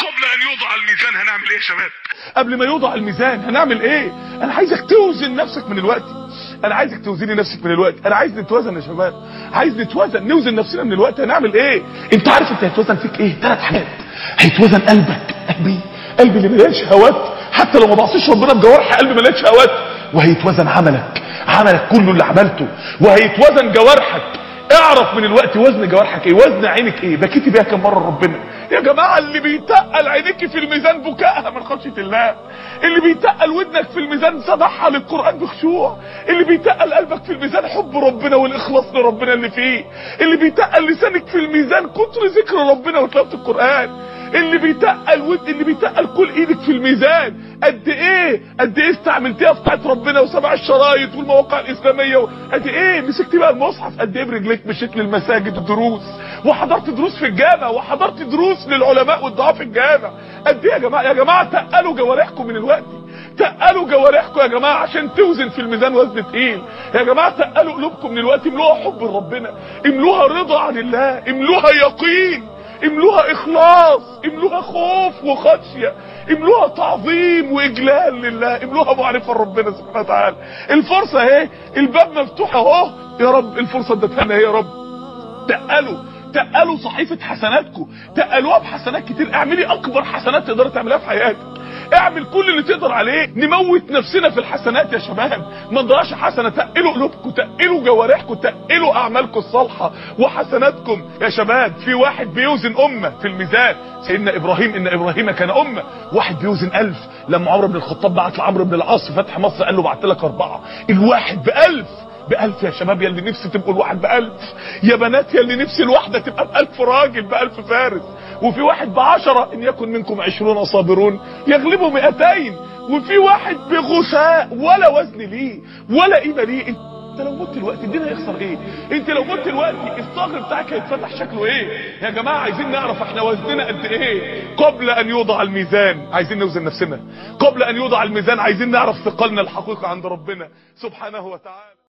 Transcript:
قبل ان يوضع الميزان هنعمل ايه يا شباب؟ قبل ما يوضع الميزان هنعمل ايه؟ انا عايزك توزن نفسك من الوقت. انا عايزك توزني نفسك من الوقت. انا عايز نتوازن يا شباب، عايز نتوازن، نوزن نفسنا من الوقت. هنعمل ايه؟ انت عارف انت هيتوزن فيك ايه؟ 3 حاجات. هيتوزن قلبك، قلبي اللي مليان شهوات، حتى لو ما بعصيش ربنا بجوارح قلبي مليان شهوات. وهيتوزن عملك كله اللي عملته. وهيتوزن جوارحك. اعرف من الوقت وزن جوارحك ايه، وزن عينك ايه، بكيتي بيها كم مره ربنا يا جماعه. اللي بيتقل عينيك في الميزان بكائها من خشيه الله، اللي بيتقل ودنك في الميزان سماعها للقران بخشوع، اللي بيتقل قلبك في الميزان حب ربنا والاخلاص لربنا اللي فيه، اللي بيتقل لسانك في الميزان كتر ذكر ربنا وتلاوه القران، اللي بيتقل كل ايدك في الميزان قد ايه استعملتيها في طاعه ربنا وسماع الشرايط والمواقع الاسلاميه قد ايه مسكتي بقى المصحف، قد ايه برجليك مشيت للمساجد الدروس وحضرت دروس في الجامع وحضرت دروس للعلماء والدعاة في الجامع. قد ايه يا جماعه تقلوا جوارحكم من الوقت، تقلوا جوارحكم يا جماعه عشان توزن في الميزان وزن تقيل. يا جماعه تقلوا قلوبكم من الوقت، املوها حب لربنا، املوها رضا عن الله، املوها يقين، املوها اخلاص، املوها خوف وخشيه، املوها تعظيم واجلال لله، املوها معرفه لربنا سبحانه وتعالى. الفرصه اهي، الباب مفتوح اهو يا رب، الفرصه اديتها لنا يا رب. تقلوا صحيفه حسناتكم، تقلوها بحسنات كتير. اعملي اكبر حسنات تقدر تعملها في حياتك، اعمل كل اللي تقدر عليه. نموت نفسنا في الحسنات يا شباب، ما نضيعش حسنه. تقلوا قلوبكم، تقلوا جوارحكم، تقلوا اعمالكم الصالحه وحسناتكم يا شباب. في واحد بيوزن امه في الميزان، سيدنا ابراهيم، ان ابراهيم كان امه. واحد بيوزن 1000، لما عمرو بن الخطاب بعت لعمرو بن العاص فتح مصر قال له بعت لك 4. الواحد ب1000 يا شباب، يا اللي نفسي تبقوا الواحد ب1000، يا بنات يا اللي نفسي الواحده تبقى ب1000 راجل، ب1000 فارس. وفي واحد ب10، ان يكن منكم 20 صابرون يغلبوا 200. وفي واحد بغثاء ولا وزن ليه ولا قيمه ليه. انت لو مت الوقت الدين هيخسر ايه؟ انت لو مت الوقت الصاغر بتاعك هيتفتح شكله ايه؟ يا جماعه عايزين نعرف احنا وزننا قد ايه قبل ان يوضع الميزان. عايزين نوزن نفسنا قبل ان يوضع الميزان، عايزين نعرف ثقلنا الحقيقي عند ربنا سبحانه وتعالى.